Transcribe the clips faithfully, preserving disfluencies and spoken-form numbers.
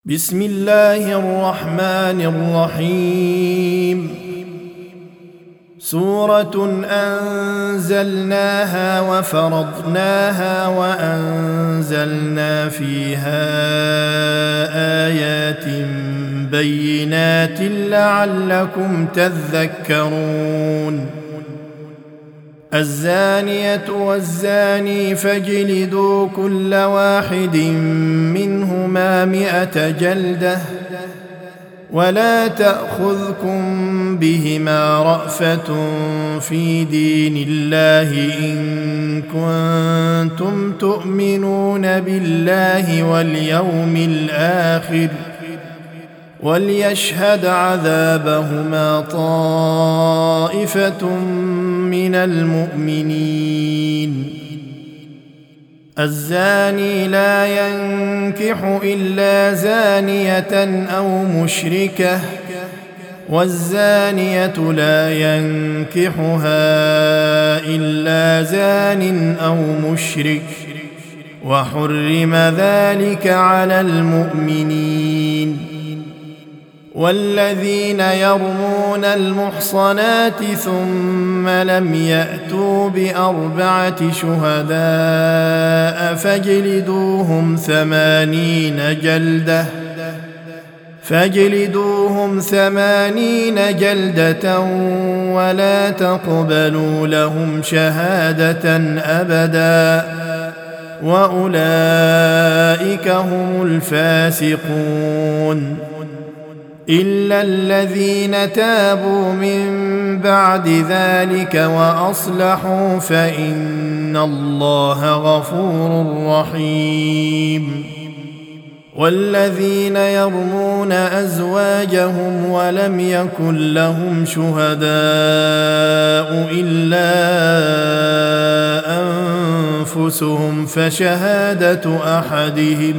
بسم الله الرحمن الرحيم. سورة أنزلناها وفرضناها وأنزلنا فيها آيات بينات لعلكم تذكرون. الزانية والزاني فاجلدوا كل واحد منهما مئة جلدة ولا تأخذكم بهما رأفة في دين الله إن كنتم تؤمنون بالله واليوم الآخر وليشهد عذابهما طائفة من المؤمنين. الزاني لا ينكح إلا زانية أو مشركة والزانية لا ينكحها إلا زان أو مشرك وحرم ذلك على المؤمنين. والذين يرمون المحصنات ثم لم يأتوا بأربعة شهداء فاجلدوهم ثمانين جلدة فاجلدوهم ثمانين جلدة ولا تقبلوا لهم شهادة أبدا وأولئك هم الفاسقون. إلا الذين تابوا من بعد ذلك وأصلحوا فإن الله غفور رحيم. والذين يرمون أزواجهم ولم يكن لهم شهداء إلا أنفسهم فشهادة أحدهم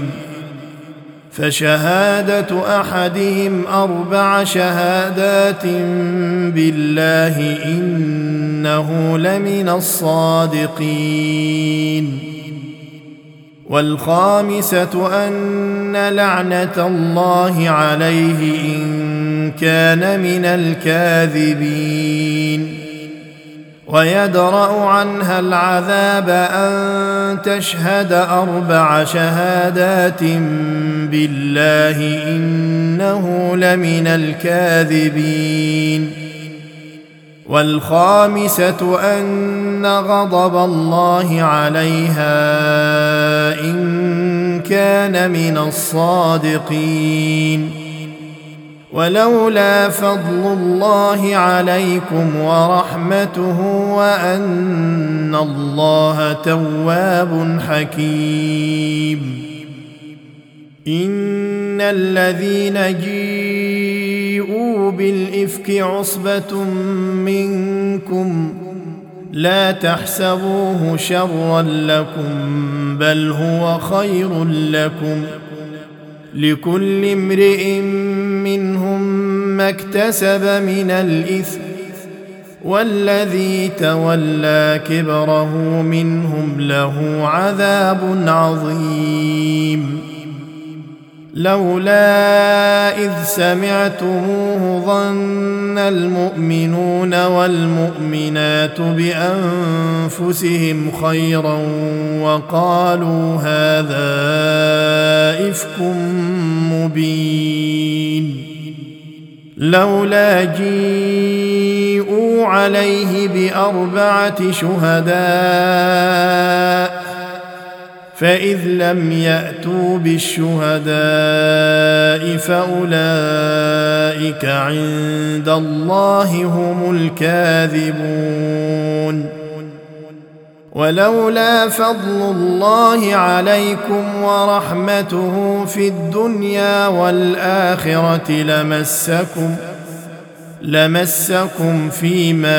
فشهادة أحدهم أربع شهادات بالله إنه لمن الصادقين. والخامسة أن لعنة الله عليه إن كان من الكاذبين. ويدرأ عنها العذاب أن تشهد أربع شهادات بالله إنه لمن الكاذبين. والخامسة أن غضب الله عليها إن كان من الصادقين. ولولا فضل الله عليكم ورحمته وأن الله تواب حكيم. إن الذين جيءوا بالإفك عصبة منكم لا تحسبوه شرا لكم بل هو خير لكم لكل امرئ منهم ما اكتسب من الإثم والذي تولى كبره منهم له عذاب عظيم. لولا إذ سمعتموه ظن المؤمنون والمؤمنات بأنفسهم خيرا وقالوا هذا إفك مبين. لولا جيءوا عليه بأربعة شهداء فإذ لم يأتوا بالشهداء فأولئك عند الله هم الكاذبون. ولولا فضل الله عليكم ورحمته في الدنيا والآخرة لمسكم لمسكم فيما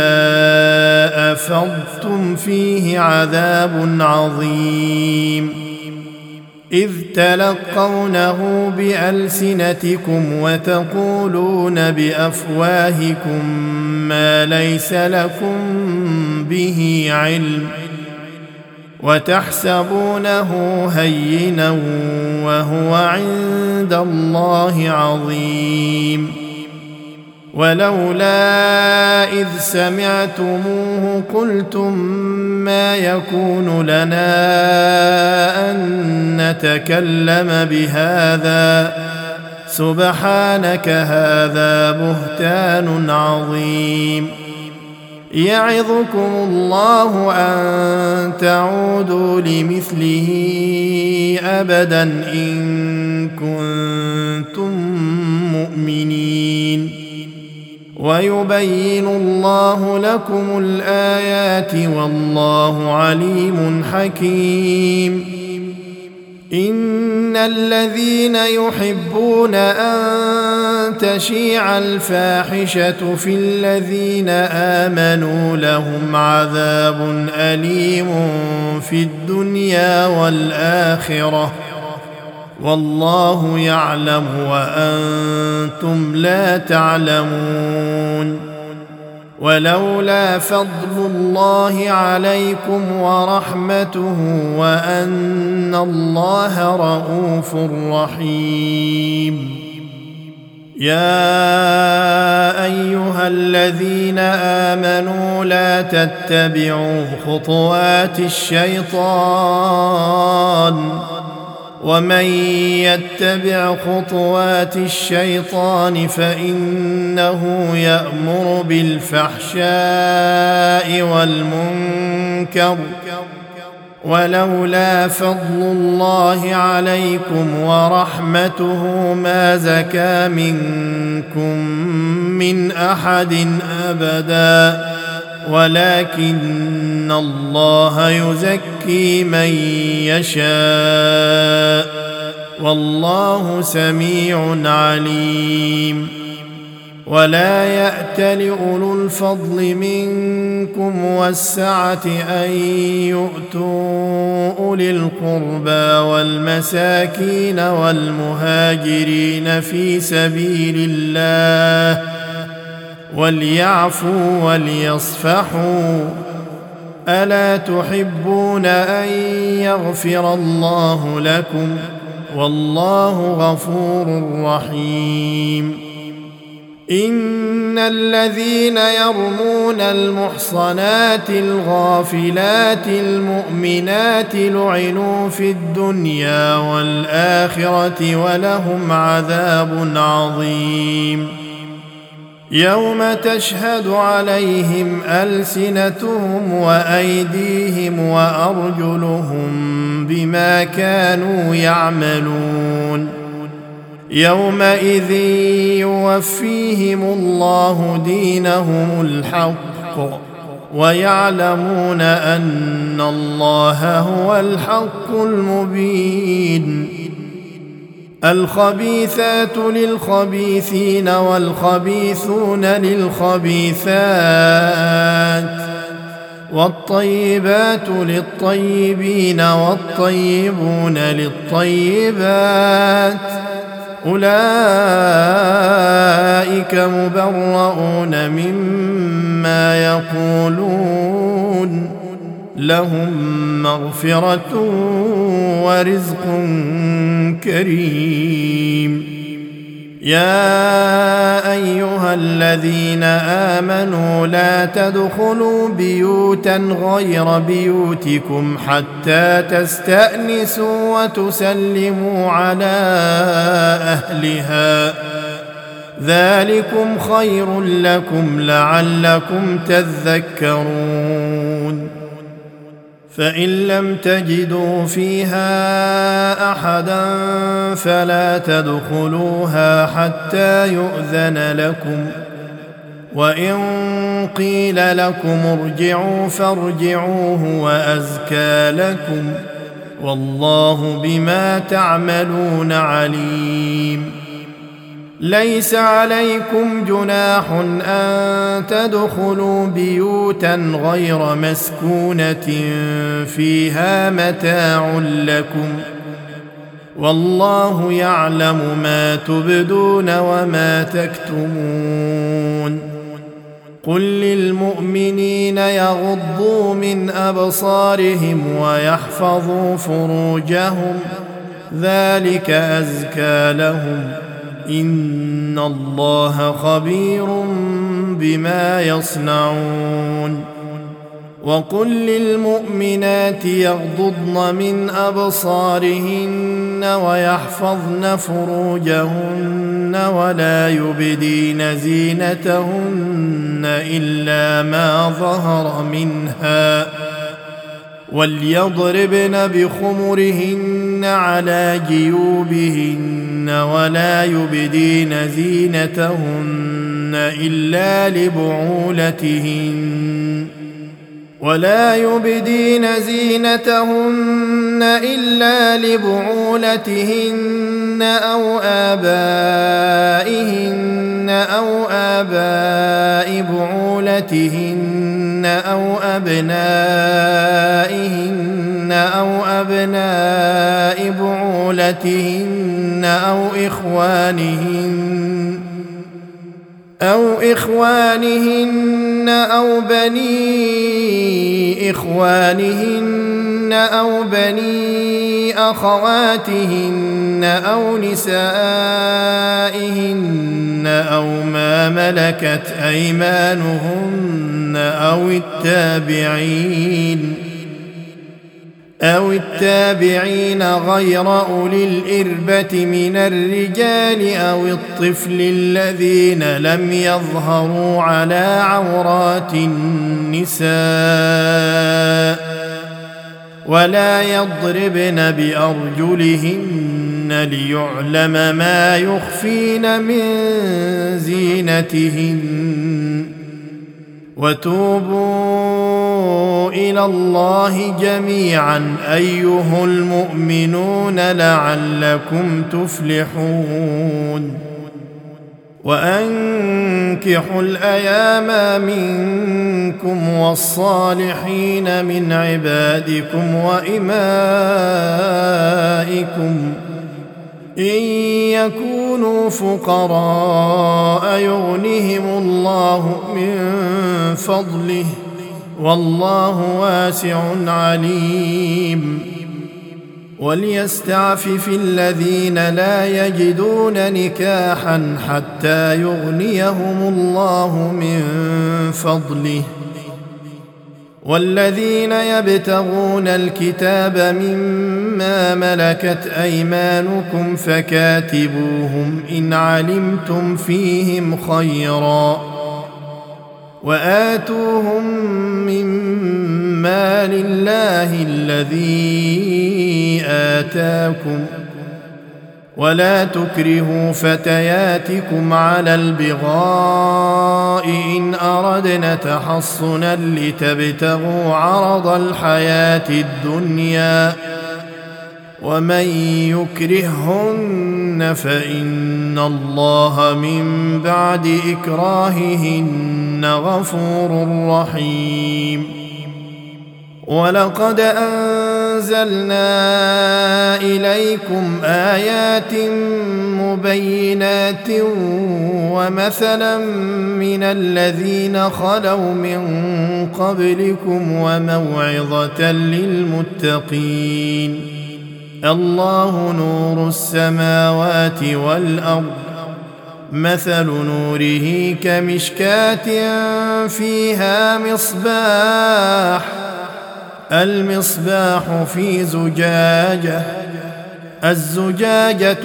أفضتم فيه عذاب عظيم. إذ تلقونه بألسنتكم وتقولون بأفواهكم ما ليس لكم به علم وتحسبونه هينا وهو عند الله عظيم. ولولا إذ سمعتموه قلتم ما يكون لنا أن نتكلم بهذا سبحانك هذا بهتان عظيم. يعظكم الله أن تعودوا لمثله أبدا إن كنتم مؤمنين. ويبين الله لكم الآيات والله عليم حكيم. إن الذين يحبون أن تشيع الفاحشة في الذين آمنوا لهم عذاب أليم في الدنيا والآخرة والله يعلم وأنتم لا تعلمون. ولولا فضل الله عليكم ورحمته وأن الله رءوف رحيم. يا أيها الذين آمنوا لا تتبعوا خطوات الشيطان ومن يتبع خطوات الشيطان فإنه يأمر بالفحشاء والمنكر. ولولا فضل الله عليكم ورحمته ما زكى منكم من أحد أبدا ولكن الله يزكي من يشاء والله سميع عليم. ولا يأتل أولو الفضل منكم والسعة أن يؤتوا أولي القربى والمساكين والمهاجرين في سبيل الله وليعفوا وليصفحوا ألا تحبون أن يغفر الله لكم والله غفور رحيم. إن الذين يرمون المحصنات الغافلات المؤمنات لعنوا في الدنيا والآخرة ولهم عذاب عظيم. يوم تشهد عليهم ألسنتهم وأيديهم وأرجلهم بما كانوا يعملون. يومئذ يوفيهم الله دينهم الحق ويعلمون أن الله هو الحق المبين. الخبيثات للخبيثين والخبيثون للخبيثات والطيبات للطيبين والطيبون للطيبات أولئك مبرؤون مما يقولون لهم مغفرة ورزق كريم. يا أيها الذين آمنوا لا تدخلوا بيوتا غير بيوتكم حتى تستأنسوا وتسلموا على أهلها ذلكم خير لكم لعلكم تذكرون. فإن لم تجدوا فيها أحدا فلا تدخلوها حتى يؤذن لكم وإن قيل لكم ارجعوا فارجعوه وأزكى لكم والله بما تعملون عليم. ليس عليكم جناح أن تدخلوا بيوتا غير مسكونة فيها متاع لكم والله يعلم ما تبدون وما تكتمون. قل للمؤمنين يغضوا من أبصارهم ويحفظوا فروجهم ذلك أزكى لهم إن الله خبير بما يصنعون وقل للمؤمنات يغضضن من أبصارهن ويحفظن فروجهن ولا يبدين زينتهن إلا ما ظهر منها وليضربن بخمرهن على جيوبهن ولا يبدين زينتهن إلا لبعولتهن ولا يبدين زينتهن إلا لبعولتهن أو آبائهن أو آباء بعولتهن أو أبنائهن أو أبناء بعولتهن أو إخوانهن أو إخوانهن أو بني إخوانهن أو بني أخواتهن أو نسائهن أو ما ملكت أيمانهن أو التابعين أو التابعين غير أولي الإربة من الرجال أو الطفل الذين لم يظهروا على عورات النساء ولا يضربن بأرجلهن ليعلم ما يخفين من زينتهن وتوبوا إلى الله جميعا أيها المؤمنون لعلكم تفلحون وأنكحوا الأيام منكم والصالحين من عبادكم وإمائكم إن يكونوا فقراء يغنهم الله من فضله والله واسع عليم وليستعفف الذين لا يجدون نكاحا حتى يغنيهم الله من فضله والذين يبتغون الكتاب مما ملكت أيمانكم فكاتبوهم إن علمتم فيهم خيرا وآتوهم مما لله الذي آتاكم ولا تكرهوا فتياتكم على البغاء إن أردنا تحصنا لتبتغوا عرض الحياة الدنيا ومن يكرههن فإن الله من بعد إكراههن غفور رحيم ولقد أنزلنا إليكم آيات مبينات ومثلا من الذين خلوا من قبلكم وموعظة للمتقين الله نور السماوات والأرض مثل نوره كمشكاة فيها مصباح المصباح في زجاجة الزجاجة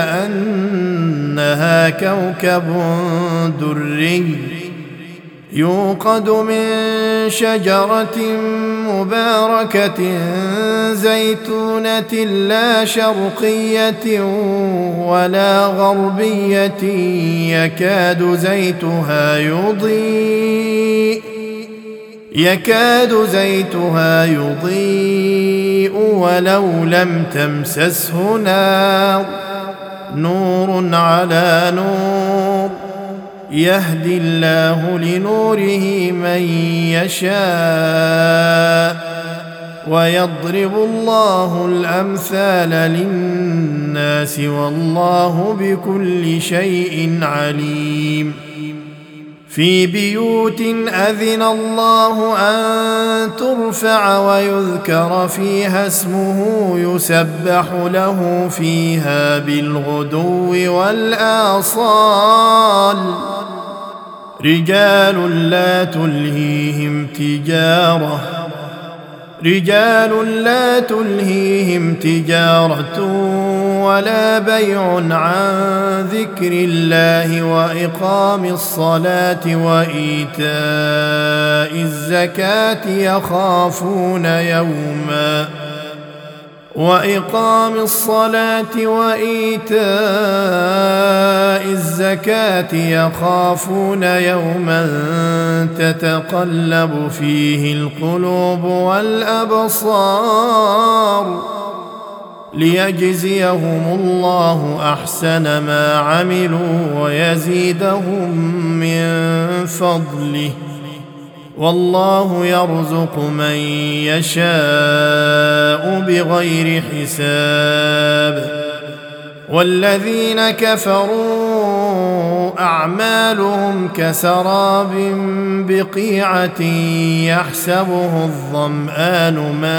كأنها كوكب دري يوقد من شجرة مباركة زيتونة لا شرقية ولا غربية يكاد زيتها يضيء يكاد زيتها يضيء ولو لم تمسسه نار نور على نور يهدي الله لنوره من يشاء ويضرب الله الأمثال للناس والله بكل شيء عليم في بيوت أذن الله أن ترفع ويذكر فيها اسمه يسبح له فيها بالغدو والآصال رجال لا تلهيهم تجارة رجال لا تلهيهم تجارة ولا بيع عن ذكر الله وإقام الصلاة وإيتاء الزكاة يخافون يوما وإقام الصلاة وإيتاء الزكاة يخافون يوما تتقلب فيه القلوب والأبصار ليجزيهم الله أحسن ما عملوا ويزيدهم من فضله والله يرزق من يشاء بغير حساب والذين كفروا أعمالهم كسراب بقيعة يحسبه الظمآن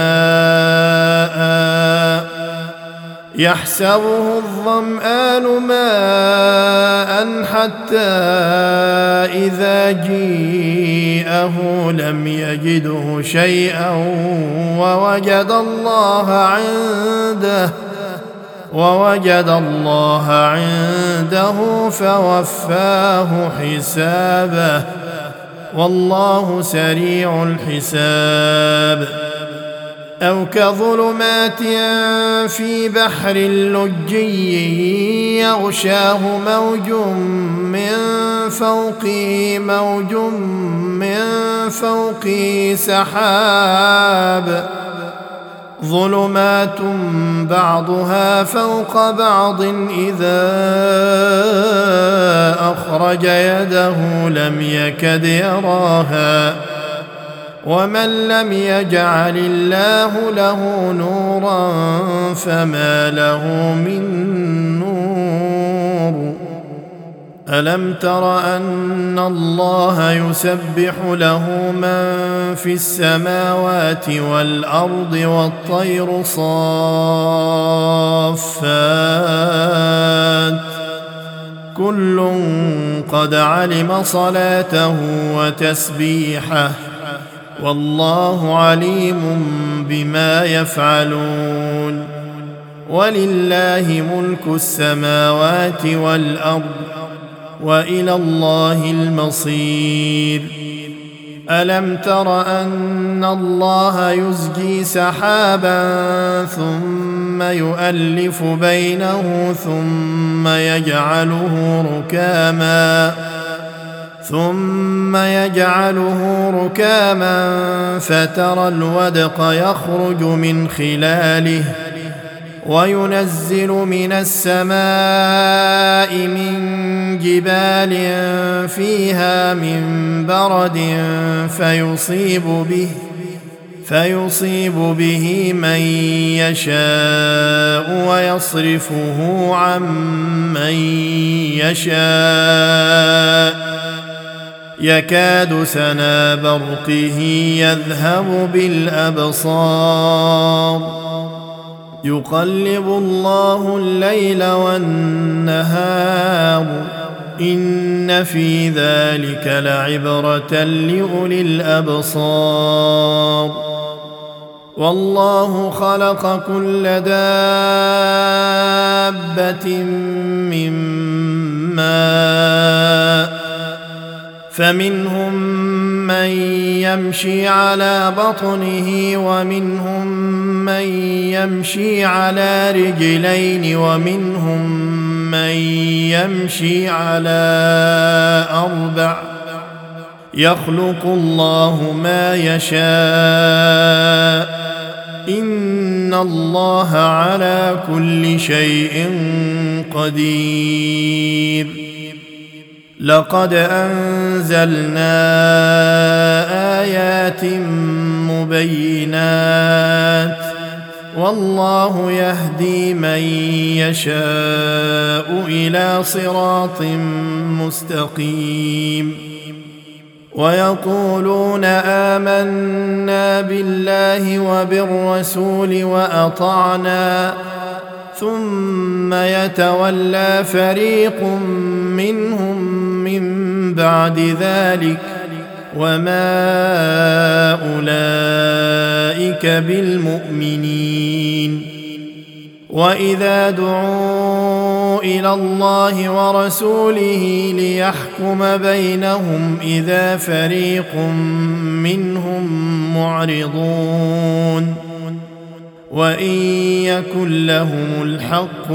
ماءً يحسبه الظمآن ماء حتى إذا جيءه لم يجده شيئا ووجد الله عنده ووجد الله عنده فوفاه حسابه والله سريع الحساب أو كظلمات في بحر لجي يغشاه موج من فوقه موج من فوقه سحاب ظلمات بعضها فوق بعض إذا أخرج يده لم يكد يراها ومن لم يجعل الله له نورا فما له من نور ألم تر أن الله يسبح له من في السماوات والأرض والطير صافات كل قد علم صلاته وتسبيحه والله عليم بما يفعلون ولله ملك السماوات والأرض وإلى الله المصير ألم تر أن الله يزجي سحابا ثم يؤلف بينه ثم يجعله ركاما ثم يجعله ركاما فترى الودق يخرج من خلاله وينزل من السماء من جبال فيها من برد فيصيب به فيصيب به من يشاء ويصرفه عن من يشاء يكاد سنا برقه يذهب بالأبصار يقلب الله الليل والنهار إن في ذلك لعبرة لأولي الأبصار والله خلق كل دابة من ماء فمنهم من يمشي على بطنه ومنهم من يمشي على رجلين ومنهم من يمشي على أربع يخلق الله ما يشاء إن الله على كل شيء قدير لقد أنزلنا آيات مبينات والله يهدي من يشاء إلى صراط مستقيم ويقولون آمنا بالله وبالرسول وأطعنا ثم يتولى فريق منهم من بعد ذلك وما أولئك بالمؤمنين. وإذا دعوا إلى الله ورسوله ليحكم بينهم إذا فريق منهم معرضون وإن يكن لهم الحق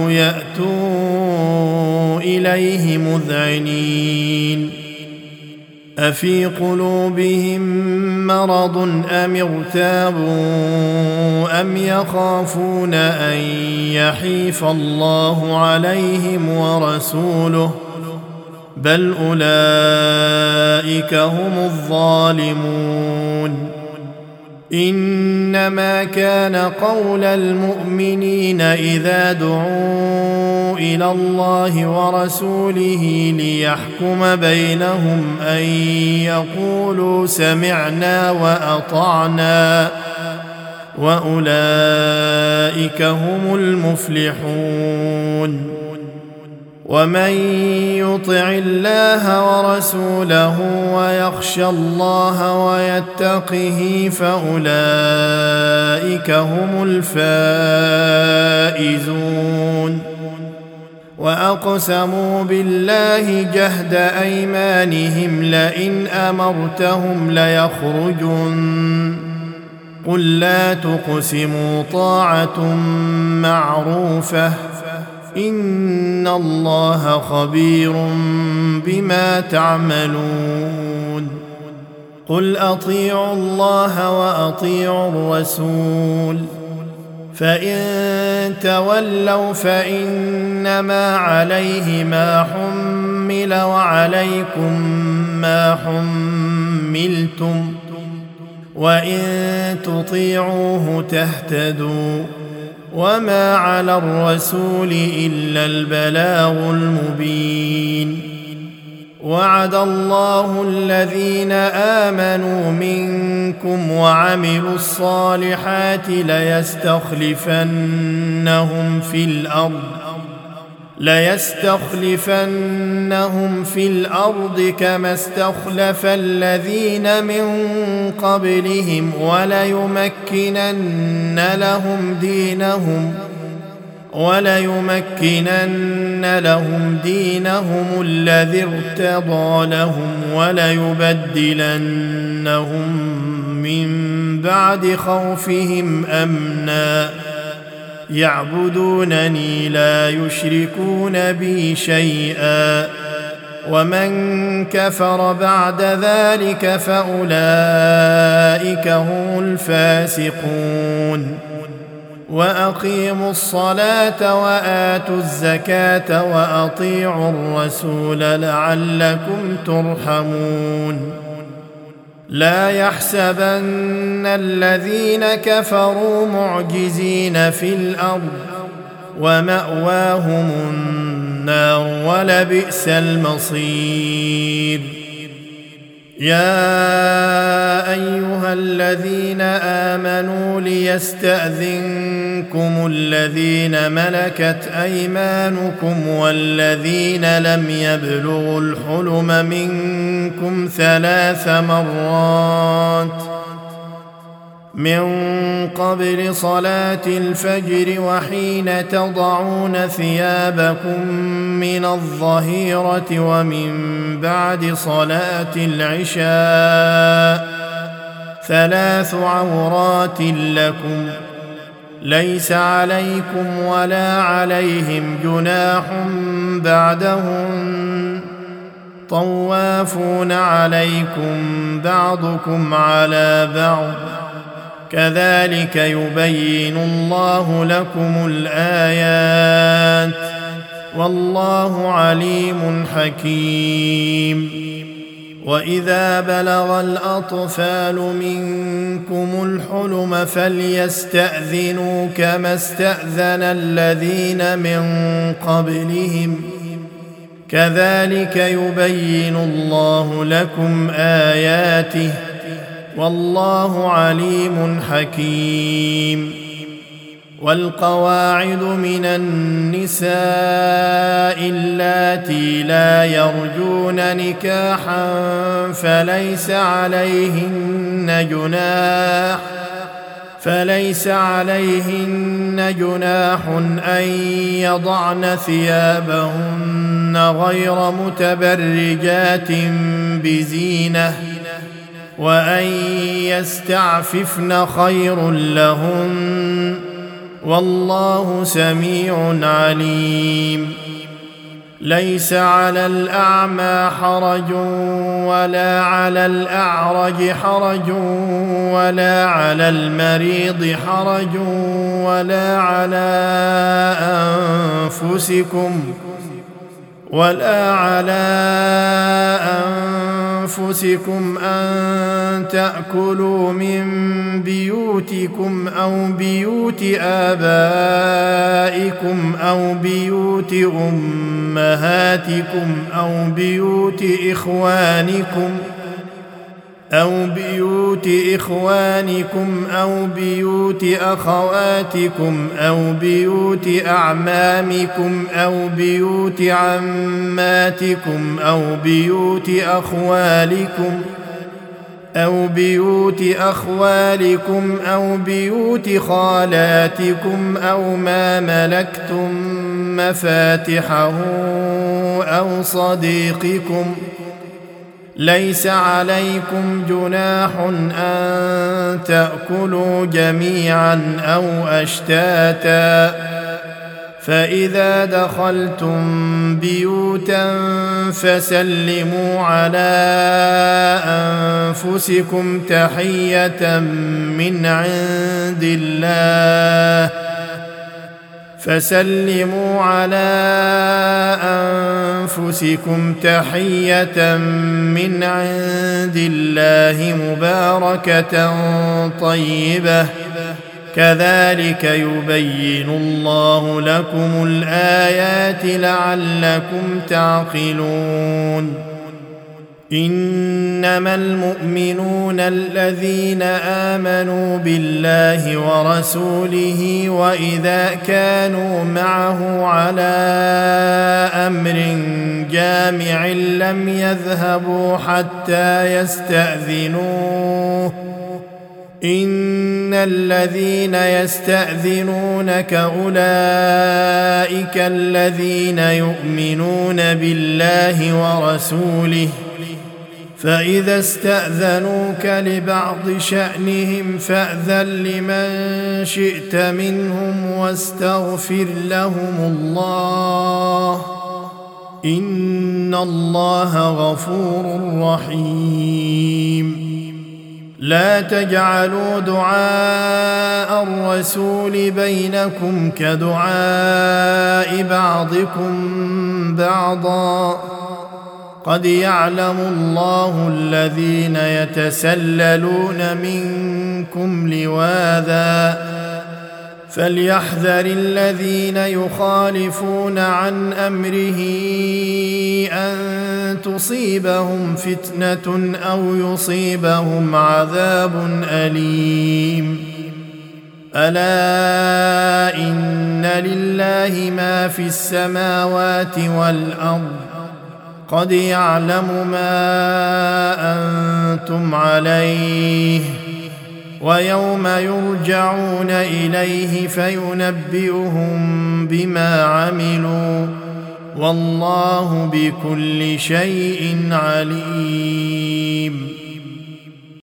يأتوا إليه مذعنين. أفي قلوبهم مرض أم ارتابوا أم يخافون أن يحيف الله عليهم ورسوله بل أولئك هم الظالمون. إنما كان قول المؤمنين إذا دعوا إلى الله ورسوله ليحكم بينهم أن يقولوا سمعنا وأطعنا وأولئك هم المفلحون. ومن يطع الله ورسوله ويخشى الله ويتقه فأولئك هم الفائزون. وأقسموا بالله جهد أيمانهم لئن أمرتهم ليخرجن قل لا تقسموا طاعة معروفة إن الله خبير بما تعملون. قل أطيعوا الله وأطيعوا الرسول فإن تولوا فإنما عليه ما حمل وعليكم ما حملتم وإن تطيعوه تهتدوا وما على الرسول إلا البلاغ المبين. وعد الله الذين آمنوا منكم وعملوا الصالحات ليستخلفنهم في الأرض ليستخلفنهم في الأرض كما استخلف الذين من قبلهم وليمكنن لهم دينهم وليمكنن لهم دينهم الذي ارتضى لهم وليبدلنهم من بعد خوفهم أمنا يعبدونني لا يشركون بي شيئا ومن كفر بعد ذلك فأولئك هم الفاسقون. وأقيموا الصلاة وآتوا الزكاة وأطيعوا الرسول لعلكم ترحمون. لا يحسبن الذين كفروا معجزين في الأرض ومأواهم النار ولبئس المصير. يا أيها الذين آمنوا ليستأذنكم الذين ملكت أيمانكم والذين لم يبلغوا الحلم منكم ثلاث مرات من قبل صلاة الفجر وحين تضعون ثيابكم من الظهيرة ومن بعد صلاة العشاء ثلاث عورات لكم ليس عليكم ولا عليهم جناح بعدهن طوافون عليكم بعضكم على بعض كذلك يبين الله لكم الآيات والله عليم حكيم. وإذا بلغ الأطفال منكم الحلم فليستأذنوا كما استأذن الذين من قبلهم كذلك يبين الله لكم آياته والله عليم حكيم. والقواعد من النساء اللاتي لا يرجون نكاحا فليس عليهن جناح فليس عليهن جناح أن يضعن ثيابهن غير متبرجات بزينة وأن يستعففن خير لهن والله سميع عليم. ليس على الأعمى حرج ولا على الأعرج حرج ولا على المريض حرج ولا على أنفسكم ولا على أنفسكم أن تأكلوا من بيوتكم أو بيوت آبائكم أو بيوت أمهاتكم أو بيوت إخوانكم أو بيوت إخوانكم أو بيوت أخواتكم أو بيوت أعمامكم أو بيوت عماتكم أو بيوت أخوالكم أو بيوت أخوالكم أو بيوت خالاتكم أو ما ملكتم مفاتحه أو صديقكم. ليس عليكم جناح أن تأكلوا جميعا أو أشتاتا فإذا دخلتم بيوتا فسلموا على أنفسكم تحية من عند الله فسلموا على أنفسكم تحية من عند الله مباركة طيبة كذلك يبين الله لكم الآيات لعلكم تعقلون. إنما المؤمنون الذين آمنوا بالله ورسوله وإذا كانوا معه على أمر جامع لم يذهبوا حتى يستأذنوه إن الذين يستأذنونك أولئك الذين يؤمنون بالله ورسوله فإذا استأذنوك لبعض شأنهم فأذن لمن شئت منهم واستغفر لهم الله إن الله غفور رحيم. لا تجعلوا دعاء الرسول بينكم كدعاء بعضكم بعضا قد يعلم الله الذين يتسللون منكم لواذا فليحذر الذين يخالفون عن أمره أن تصيبهم فتنة أو يصيبهم عذاب أليم. ألا إن لله ما في السماوات والأرض قد يعلم ما أنتم عليه ويوم يرجعون إليه فينبئهم بما عملوا والله بكل شيء عليم.